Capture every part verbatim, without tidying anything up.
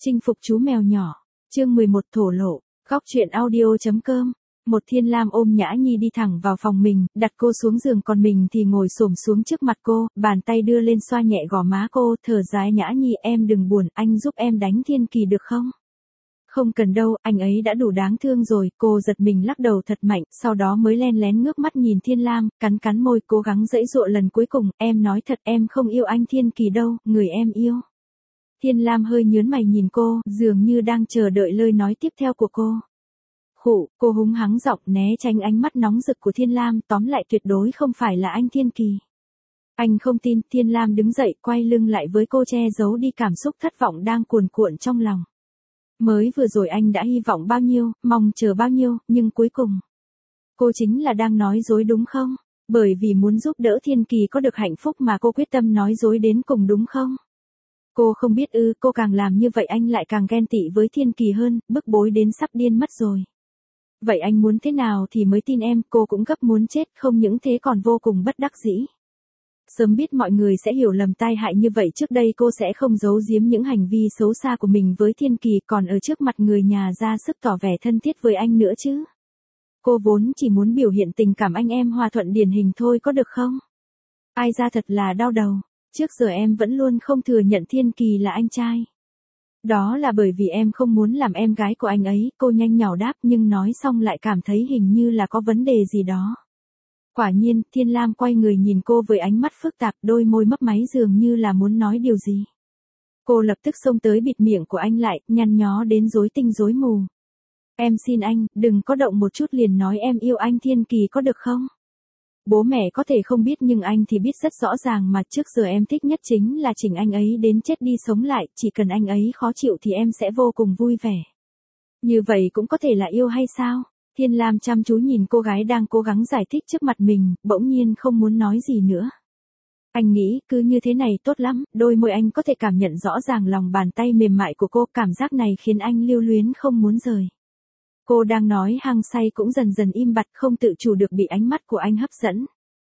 Chinh phục chú mèo nhỏ. Chương mười một thổ lộ. Góc truyện audio.com. Một Thiên Lam ôm Nhã Nhi đi thẳng vào phòng mình, đặt cô xuống giường còn mình thì ngồi xổm xuống trước mặt cô, bàn tay đưa lên xoa nhẹ gò má cô, thở dài Nhã Nhi em đừng buồn, anh giúp em đánh Thiên Kỳ được không? Không cần đâu, anh ấy đã đủ đáng thương rồi, cô giật mình lắc đầu thật mạnh, sau đó mới len lén ngước mắt nhìn Thiên Lam, cắn cắn môi cố gắng giãy giụa lần cuối cùng, em nói thật em không yêu anh Thiên Kỳ đâu, người em yêu. Thiên Lam hơi nhớn mày nhìn cô, dường như đang chờ đợi lời nói tiếp theo của cô. Khụ, cô húng hắng giọng né tránh ánh mắt nóng rực của Thiên Lam, tóm lại tuyệt đối không phải là anh Thiên Kỳ. Anh không tin, Thiên Lam đứng dậy, quay lưng lại với cô che giấu đi cảm xúc thất vọng đang cuồn cuộn trong lòng. Mới vừa rồi anh đã hy vọng bao nhiêu, mong chờ bao nhiêu, nhưng cuối cùng. Cô chính là đang nói dối đúng không? Bởi vì muốn giúp đỡ Thiên Kỳ có được hạnh phúc mà cô quyết tâm nói dối đến cùng đúng không? Cô không biết ư, cô càng làm như vậy anh lại càng ghen tị với Thiên Kỳ hơn, bức bối đến sắp điên mất rồi. Vậy anh muốn thế nào thì mới tin em, cô cũng gấp muốn chết, không những thế còn vô cùng bất đắc dĩ. Sớm biết mọi người sẽ hiểu lầm tai hại như vậy trước đây cô sẽ không giấu giếm những hành vi xấu xa của mình với Thiên Kỳ còn ở trước mặt người nhà ra sức tỏ vẻ thân thiết với anh nữa chứ. Cô vốn chỉ muốn biểu hiện tình cảm anh em hòa thuận điển hình thôi có được không? Ai ra thật là đau đầu, trước giờ em vẫn luôn không thừa nhận Thiên Kỳ là anh trai. Đó là bởi vì em không muốn làm em gái của anh ấy, cô nhanh nhảu đáp nhưng nói xong lại cảm thấy hình như là có vấn đề gì đó. Quả nhiên, Thiên Lam quay người nhìn cô với ánh mắt phức tạp, đôi môi mấp máy dường như là muốn nói điều gì. Cô lập tức xông tới bịt miệng của anh lại, nhăn nhó đến rối tinh rối mù. Em xin anh, đừng có động một chút liền nói em yêu anh Thiên Kỳ có được không? Bố mẹ có thể không biết nhưng anh thì biết rất rõ ràng mà trước giờ em thích nhất chính là chỉnh anh ấy đến chết đi sống lại, chỉ cần anh ấy khó chịu thì em sẽ vô cùng vui vẻ. Như vậy cũng có thể là yêu hay sao? Thiên Lam chăm chú nhìn cô gái đang cố gắng giải thích trước mặt mình, bỗng nhiên không muốn nói gì nữa. Anh nghĩ cứ như thế này tốt lắm, đôi môi anh có thể cảm nhận rõ ràng lòng bàn tay mềm mại của cô, cảm giác này khiến anh lưu luyến không muốn rời. Cô đang nói hăng say cũng dần dần im bặt không tự chủ được bị ánh mắt của anh hấp dẫn.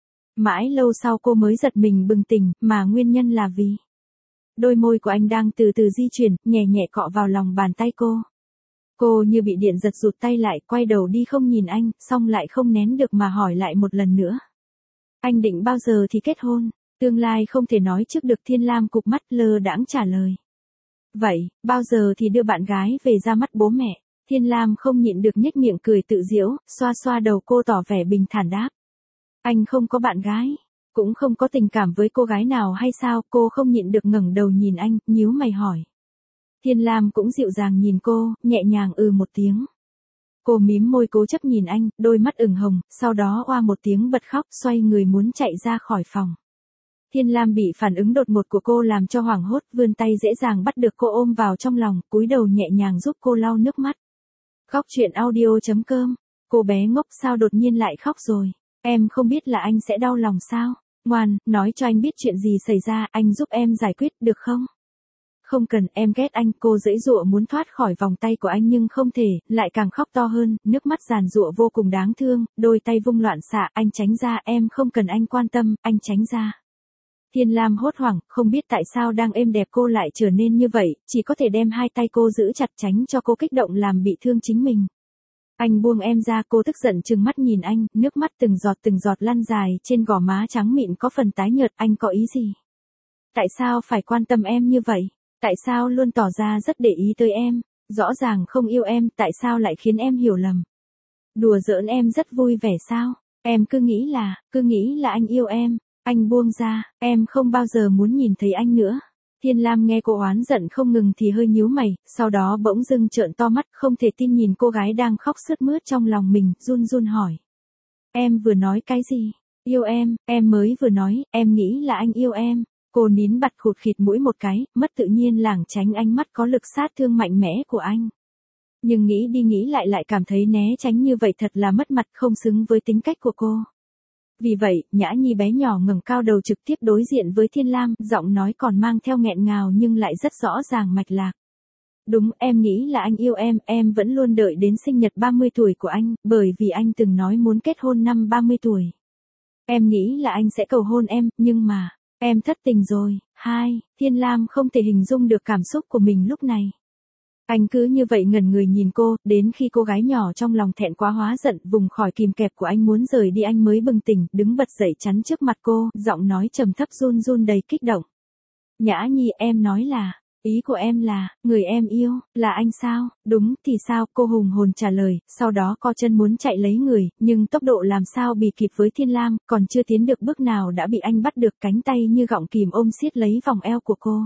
Mãi lâu sau cô mới giật mình bừng tỉnh, mà nguyên nhân là vì đôi môi của anh đang từ từ di chuyển, nhẹ nhẹ cọ vào lòng bàn tay cô. Cô như bị điện giật rụt tay lại, quay đầu đi không nhìn anh, xong lại không nén được mà hỏi lại một lần nữa. Anh định bao giờ thì kết hôn? Tương lai không thể nói trước được. Thiên Lam cụp mắt lơ đãng trả lời. Vậy, bao giờ thì đưa bạn gái về ra mắt bố mẹ? Thiên Lam không nhịn được nhếch miệng cười tự giễu, xoa xoa đầu cô tỏ vẻ bình thản đáp. Anh không có bạn gái, cũng không có tình cảm với cô gái nào hay sao? Cô không nhịn được ngẩng đầu nhìn anh, nhíu mày hỏi. Thiên Lam cũng dịu dàng nhìn cô, nhẹ nhàng ừ một tiếng. Cô mím môi cố chấp nhìn anh, đôi mắt ửng hồng, sau đó oa một tiếng bật khóc, xoay người muốn chạy ra khỏi phòng. Thiên Lam bị phản ứng đột ngột của cô làm cho hoảng hốt, vươn tay dễ dàng bắt được cô ôm vào trong lòng, cúi đầu nhẹ nhàng giúp cô lau nước mắt. Góc truyện audio.com. Cô bé ngốc sao đột nhiên lại khóc rồi? Em không biết là anh sẽ đau lòng sao? Ngoan, nói cho anh biết chuyện gì xảy ra, anh giúp em giải quyết được không? Không cần, em ghét anh. Cô giãy giụa muốn thoát khỏi vòng tay của anh nhưng không thể, lại càng khóc to hơn, nước mắt giàn giụa vô cùng đáng thương, đôi tay vung loạn xạ, anh tránh ra, em không cần anh quan tâm, anh tránh ra. Thiên Lam hốt hoảng, không biết tại sao đang êm đẹp cô lại trở nên như vậy, chỉ có thể đem hai tay cô giữ chặt tránh cho cô kích động làm bị thương chính mình. Anh buông em ra, cô tức giận trừng mắt nhìn anh, nước mắt từng giọt từng giọt lăn dài trên gò má trắng mịn có phần tái nhợt, anh có ý gì? Tại sao phải quan tâm em như vậy? Tại sao luôn tỏ ra rất để ý tới em? Rõ ràng không yêu em, tại sao lại khiến em hiểu lầm? Đùa giỡn em rất vui vẻ sao? Em cứ nghĩ là, cứ nghĩ là anh yêu em. Anh buông ra, em không bao giờ muốn nhìn thấy anh nữa. Thiên Lam nghe cô oán giận không ngừng thì hơi nhíu mày, sau đó bỗng dưng trợn to mắt không thể tin nhìn cô gái đang khóc sướt mướt trong lòng mình, run run hỏi. Em vừa nói cái gì? Yêu em, em mới vừa nói, em nghĩ là anh yêu em. Cô nín bặt khụt khịt mũi một cái, mất tự nhiên lảng tránh ánh mắt có lực sát thương mạnh mẽ của anh. Nhưng nghĩ đi nghĩ lại lại cảm thấy né tránh như vậy thật là mất mặt không xứng với tính cách của cô. Vì vậy, Nhã Nhi bé nhỏ ngẩng cao đầu trực tiếp đối diện với Thiên Lam, giọng nói còn mang theo nghẹn ngào nhưng lại rất rõ ràng mạch lạc. Đúng, em nghĩ là anh yêu em, em vẫn luôn đợi đến sinh nhật ba mươi tuổi của anh, bởi vì anh từng nói muốn kết hôn năm ba mươi tuổi. Em nghĩ là anh sẽ cầu hôn em, nhưng mà, em thất tình rồi. Hai, Thiên Lam không thể hình dung được cảm xúc của mình lúc này. Anh cứ như vậy ngẩn người nhìn cô, đến khi cô gái nhỏ trong lòng thẹn quá hóa giận, vùng khỏi kìm kẹp của anh muốn rời đi anh mới bừng tỉnh, đứng bật dậy chắn trước mặt cô, giọng nói trầm thấp run run đầy kích động. Nhã Nhi, em nói là, ý của em là, người em yêu, là anh sao? Đúng, thì sao? Cô hùng hồn trả lời, sau đó co chân muốn chạy lấy người, nhưng tốc độ làm sao bì kịp với Thiên Lam, còn chưa tiến được bước nào đã bị anh bắt được, cánh tay như gọng kìm ôm siết lấy vòng eo của cô.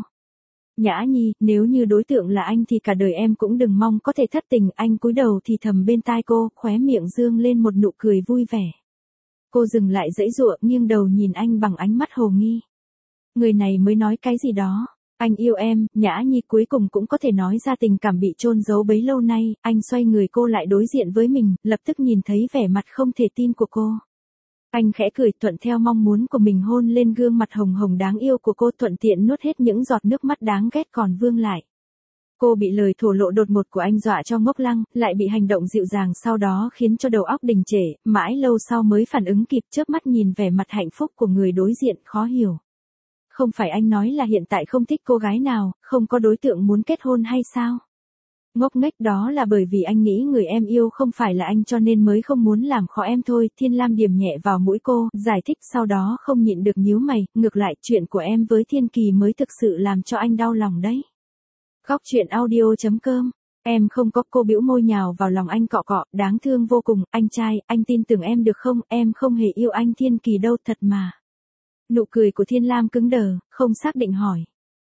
Nhã Nhi, nếu như đối tượng là anh thì cả đời em cũng đừng mong có thể thất tình. Anh cúi đầu thì thầm bên tai cô, khóe miệng dương lên một nụ cười vui vẻ. Cô dừng lại giãy giụa, nghiêng đầu nhìn anh bằng ánh mắt hồ nghi. Người này mới nói cái gì đó. Anh yêu em. Nhã Nhi cuối cùng cũng có thể nói ra tình cảm bị chôn giấu bấy lâu nay. Anh xoay người cô lại đối diện với mình, lập tức nhìn thấy vẻ mặt không thể tin của cô. Anh khẽ cười, thuận theo mong muốn của mình hôn lên gương mặt hồng hồng đáng yêu của cô, thuận tiện nuốt hết những giọt nước mắt đáng ghét còn vương lại. Cô bị lời thổ lộ đột ngột của anh dọa cho ngốc lăng, lại bị hành động dịu dàng sau đó khiến cho đầu óc đình trệ, mãi lâu sau mới phản ứng kịp, chớp mắt nhìn vẻ mặt hạnh phúc của người đối diện, khó hiểu. Không phải anh nói là hiện tại không thích cô gái nào, không có đối tượng muốn kết hôn hay sao? Ngốc nghếch, đó là bởi vì anh nghĩ người em yêu không phải là anh cho nên mới không muốn làm khó em thôi. Thiên Lam điểm nhẹ vào mũi cô, giải thích, sau đó không nhịn được nhíu mày, ngược lại chuyện của em với Thiên Kỳ mới thực sự làm cho anh đau lòng đấy. Góc truyện audio chấm com. Em không có. Cô bĩu môi nhào vào lòng anh cọ cọ, đáng thương vô cùng. Anh trai, anh tin tưởng em được không? Em không hề yêu anh Thiên Kỳ đâu, thật mà. Nụ cười của Thiên Lam cứng đờ, không xác định hỏi.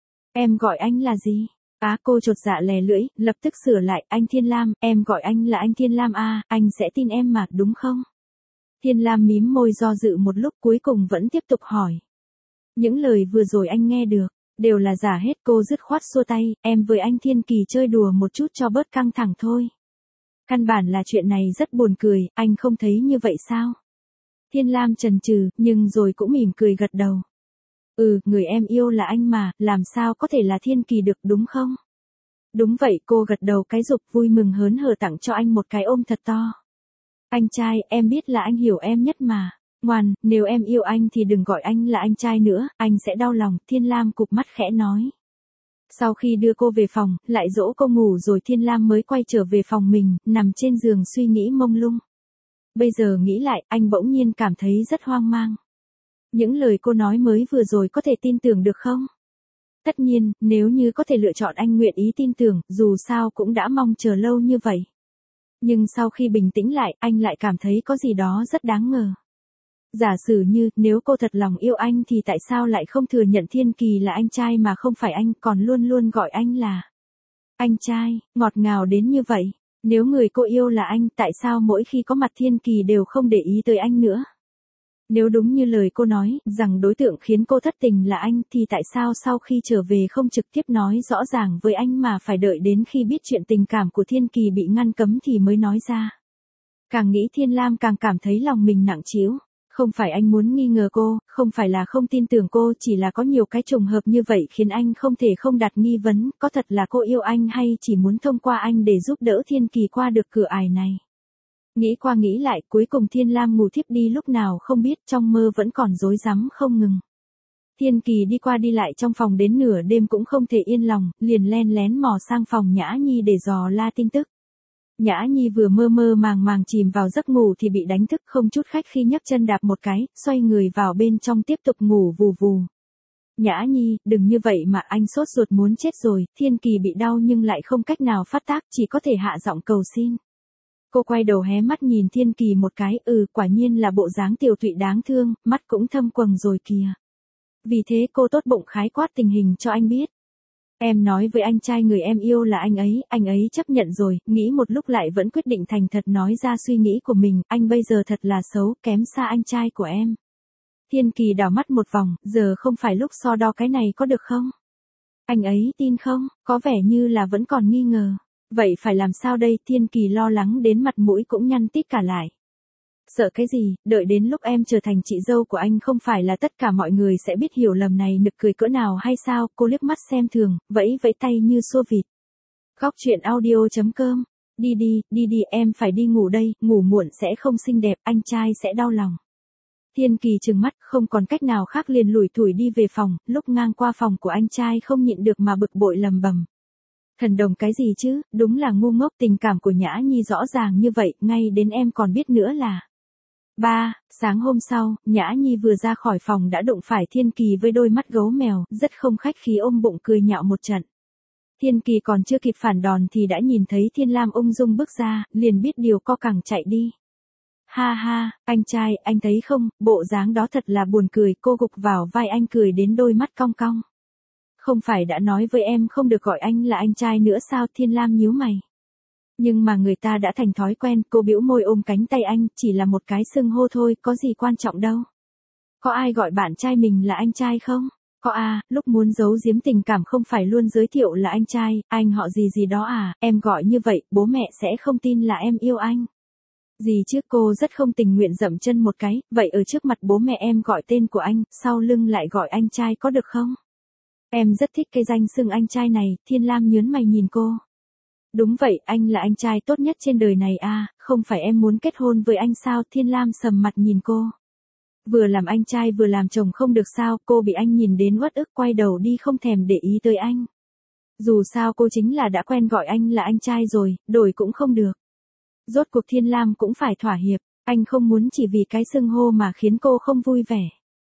Em gọi anh là gì? Á, cô chột dạ lè lưỡi, lập tức sửa lại, anh Thiên Lam, em gọi anh là anh Thiên Lam à, anh sẽ tin em mà, đúng không? Thiên Lam mím môi do dự một lúc, cuối cùng vẫn tiếp tục hỏi. Những lời vừa rồi anh nghe được, đều là giả hết. Cô dứt khoát xua tay, em với anh Thiên Kỳ chơi đùa một chút cho bớt căng thẳng thôi. Căn bản là chuyện này rất buồn cười, anh không thấy như vậy sao? Thiên Lam chần chừ, nhưng rồi cũng mỉm cười gật đầu. Ừ, người em yêu là anh mà, làm sao có thể là Thiên Kỳ được, đúng không? Đúng vậy, cô gật đầu cái rụp, vui mừng hớn hở tặng cho anh một cái ôm thật to. Anh trai, em biết là anh hiểu em nhất mà. Ngoan, nếu em yêu anh thì đừng gọi anh là anh trai nữa, anh sẽ đau lòng. Thiên Lam cụp mắt khẽ nói. Sau khi đưa cô về phòng, lại dỗ cô ngủ rồi Thiên Lam mới quay trở về phòng mình, nằm trên giường suy nghĩ mông lung. Bây giờ nghĩ lại, anh bỗng nhiên cảm thấy rất hoang mang. Những lời cô nói mới vừa rồi có thể tin tưởng được không? Tất nhiên, nếu như có thể lựa chọn anh nguyện ý tin tưởng, dù sao cũng đã mong chờ lâu như vậy. Nhưng sau khi bình tĩnh lại, anh lại cảm thấy có gì đó rất đáng ngờ. Giả sử như, nếu cô thật lòng yêu anh thì tại sao lại không thừa nhận Thiên Kỳ là anh trai mà không phải anh, còn luôn luôn gọi anh là anh trai, ngọt ngào đến như vậy. Nếu người cô yêu là anh, tại sao mỗi khi có mặt Thiên Kỳ đều không để ý tới anh nữa? Nếu đúng như lời cô nói, rằng đối tượng khiến cô thất tình là anh, thì tại sao sau khi trở về không trực tiếp nói rõ ràng với anh mà phải đợi đến khi biết chuyện tình cảm của Thiên Kỳ bị ngăn cấm thì mới nói ra? Càng nghĩ Thiên Lam càng cảm thấy lòng mình nặng trĩu. Không phải anh muốn nghi ngờ cô, không phải là không tin tưởng cô, chỉ là có nhiều cái trùng hợp như vậy khiến anh không thể không đặt nghi vấn, có thật là cô yêu anh hay chỉ muốn thông qua anh để giúp đỡ Thiên Kỳ qua được cửa ải này. Nghĩ qua nghĩ lại, cuối cùng Thiên Lam ngủ thiếp đi lúc nào không biết, trong mơ vẫn còn rối rắm không ngừng. Thiên Kỳ đi qua đi lại trong phòng đến nửa đêm cũng không thể yên lòng, liền len lén mò sang phòng Nhã Nhi để dò la tin tức. Nhã Nhi vừa mơ mơ màng màng chìm vào giấc ngủ thì bị đánh thức, không chút khách khi nhấc chân đạp một cái, xoay người vào bên trong tiếp tục ngủ vù vù. Nhã Nhi, đừng như vậy mà, anh sốt ruột muốn chết rồi. Thiên Kỳ bị đau nhưng lại không cách nào phát tác, chỉ có thể hạ giọng cầu xin. Cô quay đầu hé mắt nhìn Thiên Kỳ một cái, ừ, quả nhiên là bộ dáng tiều tụy đáng thương, mắt cũng thâm quầng rồi kìa. Vì thế cô tốt bụng khái quát tình hình cho anh biết. Em nói với anh trai người em yêu là anh ấy, anh ấy chấp nhận rồi, nghĩ một lúc lại vẫn quyết định thành thật nói ra suy nghĩ của mình, anh bây giờ thật là xấu, kém xa anh trai của em. Thiên Kỳ đảo mắt một vòng, giờ không phải lúc so đo cái này có được không? Anh ấy tin không? Có vẻ như là vẫn còn nghi ngờ. Vậy phải làm sao đây? Thiên Kỳ lo lắng đến mặt mũi cũng nhăn tít cả lại. Sợ cái gì, đợi đến lúc em trở thành chị dâu của anh không phải là tất cả mọi người sẽ biết hiểu lầm này nực cười cỡ nào hay sao? Cô liếc mắt xem thường, vẫy vẫy tay như xua vịt. Góc truyện audio chấm com. Đi đi, đi đi, em phải đi ngủ đây, ngủ muộn sẽ không xinh đẹp, anh trai sẽ đau lòng. Thiên Kỳ trừng mắt, không còn cách nào khác liền lủi thủi đi về phòng, lúc ngang qua phòng của anh trai không nhịn được mà bực bội lầm bầm. Thần đồng cái gì chứ, đúng là ngu ngốc, tình cảm của Nhã Nhi rõ ràng như vậy, ngay đến em còn biết nữa là. Ba, sáng hôm sau, Nhã Nhi vừa ra khỏi phòng đã đụng phải Thiên Kỳ với đôi mắt gấu mèo, rất không khách khí ôm bụng cười nhạo một trận. Thiên Kỳ còn chưa kịp phản đòn thì đã nhìn thấy Thiên Lam ung dung bước ra, liền biết điều co cẳng chạy đi. Ha ha, anh trai, anh thấy không, bộ dáng đó thật là buồn cười, cô gục vào vai anh cười đến đôi mắt cong cong. Không phải đã nói với em không được gọi anh là anh trai nữa sao? Thiên Lam nhíu mày. Nhưng mà người ta đã thành thói quen, cô bĩu môi ôm cánh tay anh, chỉ là một cái xưng hô thôi, có gì quan trọng đâu. Có ai gọi bạn trai mình là anh trai không? Có à, lúc muốn giấu giếm tình cảm không phải luôn giới thiệu là anh trai, anh họ gì gì đó à, em gọi như vậy, bố mẹ sẽ không tin là em yêu anh. Gì chứ, cô rất không tình nguyện dậm chân một cái, vậy ở trước mặt bố mẹ em gọi tên của anh, sau lưng lại gọi anh trai có được không? Em rất thích cái danh xưng anh trai này, Thiên Lam nhớn mày nhìn cô. Đúng vậy, anh là anh trai tốt nhất trên đời này à, không phải em muốn kết hôn với anh sao? Thiên Lam sầm mặt nhìn cô. Vừa làm anh trai vừa làm chồng không được sao? Cô bị anh nhìn đến uất ức quay đầu đi không thèm để ý tới anh. Dù sao cô chính là đã quen gọi anh là anh trai rồi, đổi cũng không được. Rốt cuộc Thiên Lam cũng phải thỏa hiệp, anh không muốn chỉ vì cái xưng hô mà khiến cô không vui vẻ.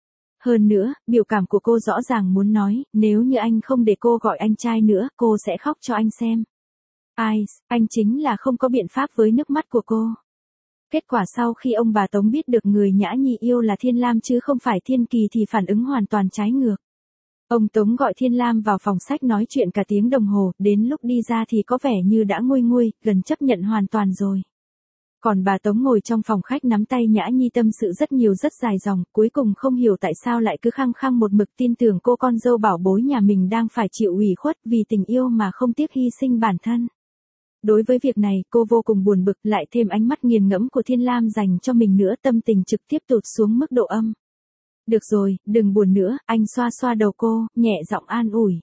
Hơn nữa, biểu cảm của cô rõ ràng muốn nói, nếu như anh không để cô gọi anh trai nữa, cô sẽ khóc cho anh xem. Ai, anh chính là không có biện pháp với nước mắt của cô. Kết quả sau khi ông bà Tống biết được người Nhã Nhi yêu là Thiên Lam chứ không phải Thiên Kỳ thì phản ứng hoàn toàn trái ngược. Ông Tống gọi Thiên Lam vào phòng sách nói chuyện cả tiếng đồng hồ, đến lúc đi ra thì có vẻ như đã nguôi nguôi, gần chấp nhận hoàn toàn rồi. Còn bà Tống ngồi trong phòng khách nắm tay Nhã Nhi tâm sự rất nhiều rất dài dòng, cuối cùng không hiểu tại sao lại cứ khăng khăng một mực tin tưởng cô con dâu bảo bối nhà mình đang phải chịu ủy khuất vì tình yêu mà không tiếc hy sinh bản thân. Đối với việc này, cô vô cùng buồn bực, lại thêm ánh mắt nghiền ngẫm của Thiên Lam dành cho mình nữa, tâm tình trực tiếp tụt xuống mức độ âm. Được rồi, đừng buồn nữa, anh xoa xoa đầu cô, nhẹ giọng an ủi.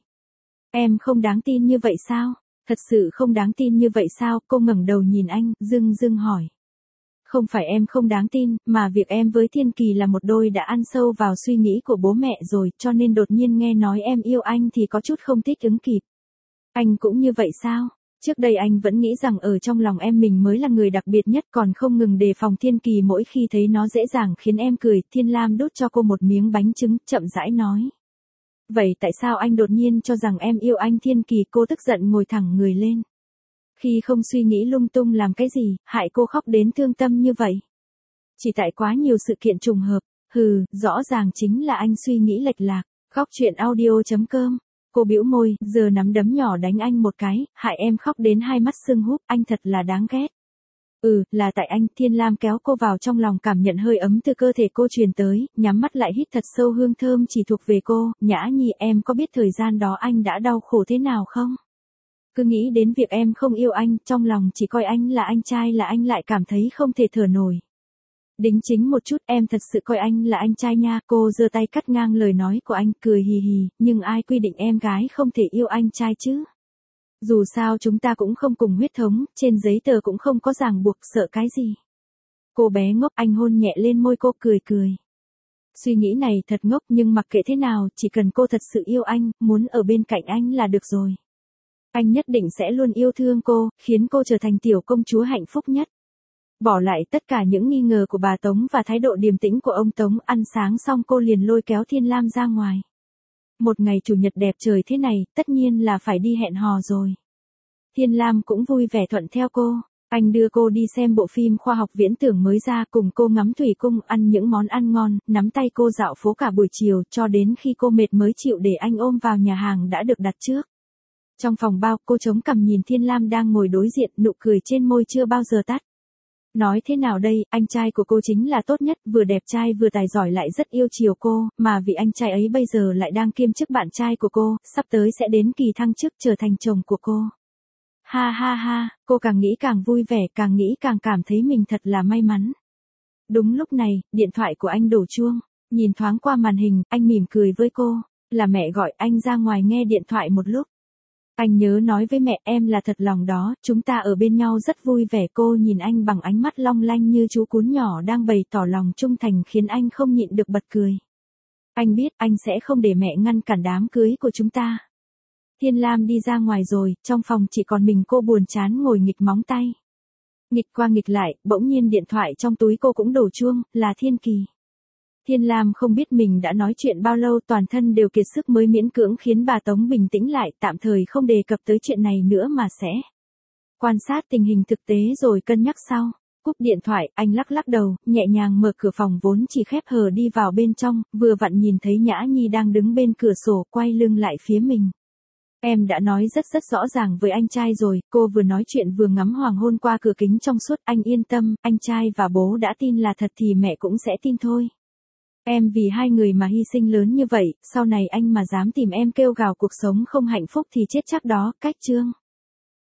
Em không đáng tin như vậy sao? Thật sự không đáng tin như vậy sao? Cô ngẩng đầu nhìn anh, dưng dưng hỏi. Không phải em không đáng tin, mà việc em với Thiên Kỳ là một đôi đã ăn sâu vào suy nghĩ của bố mẹ rồi, cho nên đột nhiên nghe nói em yêu anh thì có chút không thích ứng kịp. Anh cũng như vậy sao? Trước đây anh vẫn nghĩ rằng ở trong lòng em mình mới là người đặc biệt nhất, còn không ngừng đề phòng Thiên Kỳ mỗi khi thấy nó dễ dàng khiến em cười. Thiên Lam đút cho cô một miếng bánh trứng, chậm rãi nói. Vậy tại sao anh đột nhiên cho rằng em yêu anh? Thiên Kỳ, cô tức giận ngồi thẳng người lên. Khi không suy nghĩ lung tung làm cái gì, hại cô khóc đến thương tâm như vậy. Chỉ tại quá nhiều sự kiện trùng hợp, hừ, rõ ràng chính là anh suy nghĩ lệch lạc. Góc truyện audio chấm com. Cô bĩu môi, giờ nắm đấm nhỏ đánh anh một cái, hại em khóc đến hai mắt sưng húp, anh thật là đáng ghét. Ừ, là tại anh. Thiên Lam kéo cô vào trong lòng, cảm nhận hơi ấm từ cơ thể cô truyền tới, nhắm mắt lại hít thật sâu hương thơm chỉ thuộc về cô. Nhã Nhi, em có biết thời gian đó anh đã đau khổ thế nào không? Cứ nghĩ đến việc em không yêu anh, trong lòng chỉ coi anh là anh trai là anh lại cảm thấy không thể thở nổi. Đính chính một chút, em thật sự coi anh là anh trai nha. Cô giơ tay cắt ngang lời nói của anh, cười hì hì, nhưng ai quy định em gái không thể yêu anh trai chứ? Dù sao chúng ta cũng không cùng huyết thống, trên giấy tờ cũng không có ràng buộc, sợ cái gì? Cô bé ngốc, anh hôn nhẹ lên môi cô, cười cười. Suy nghĩ này thật ngốc, nhưng mặc kệ thế nào, chỉ cần cô thật sự yêu anh, muốn ở bên cạnh anh là được rồi. Anh nhất định sẽ luôn yêu thương cô, khiến cô trở thành tiểu công chúa hạnh phúc nhất. Bỏ lại tất cả những nghi ngờ của bà Tống và thái độ điềm tĩnh của ông Tống, ăn sáng xong cô liền lôi kéo Thiên Lam ra ngoài. Một ngày chủ nhật đẹp trời thế này, tất nhiên là phải đi hẹn hò rồi. Thiên Lam cũng vui vẻ thuận theo cô. Anh đưa cô đi xem bộ phim khoa học viễn tưởng mới ra, cùng cô ngắm thủy cung, ăn những món ăn ngon, nắm tay cô dạo phố cả buổi chiều, cho đến khi cô mệt mới chịu để anh ôm vào nhà hàng đã được đặt trước. Trong phòng bao, cô chống cằm nhìn Thiên Lam đang ngồi đối diện, nụ cười trên môi chưa bao giờ tắt. Nói thế nào đây, anh trai của cô chính là tốt nhất, vừa đẹp trai vừa tài giỏi lại rất yêu chiều cô, mà vì anh trai ấy bây giờ lại đang kiêm chức bạn trai của cô, sắp tới sẽ đến kỳ thăng chức trở thành chồng của cô. Ha ha ha, cô càng nghĩ càng vui vẻ, càng nghĩ càng cảm thấy mình thật là may mắn. Đúng lúc này, điện thoại của anh đổ chuông, nhìn thoáng qua màn hình, anh mỉm cười với cô, là mẹ gọi. Anh ra ngoài nghe điện thoại một lúc. Anh nhớ nói với mẹ, em là thật lòng đó, chúng ta ở bên nhau rất vui vẻ. Cô nhìn anh bằng ánh mắt long lanh như chú cún nhỏ đang bày tỏ lòng trung thành, khiến anh không nhịn được bật cười. Anh biết, anh sẽ không để mẹ ngăn cản đám cưới của chúng ta. Thiên Lam đi ra ngoài rồi, trong phòng chỉ còn mình cô buồn chán ngồi nghịch móng tay. Nghịch qua nghịch lại, bỗng nhiên điện thoại trong túi cô cũng đổ chuông, là Thiên Kỳ. Thiên Lam không biết mình đã nói chuyện bao lâu, toàn thân đều kiệt sức mới miễn cưỡng khiến bà Tống bình tĩnh lại, tạm thời không đề cập tới chuyện này nữa mà sẽ quan sát tình hình thực tế rồi cân nhắc sau. Cúp điện thoại, anh lắc lắc đầu, nhẹ nhàng mở cửa phòng vốn chỉ khép hờ đi vào bên trong, vừa vặn nhìn thấy Nhã Nhi đang đứng bên cửa sổ quay lưng lại phía mình. Em đã nói rất rất rõ ràng với anh trai rồi, cô vừa nói chuyện vừa ngắm hoàng hôn qua cửa kính trong suốt, anh yên tâm, anh trai và bố đã tin là thật thì mẹ cũng sẽ tin thôi. Em vì hai người mà hy sinh lớn như vậy, sau này anh mà dám tìm em kêu gào cuộc sống không hạnh phúc thì chết chắc đó, cách chương.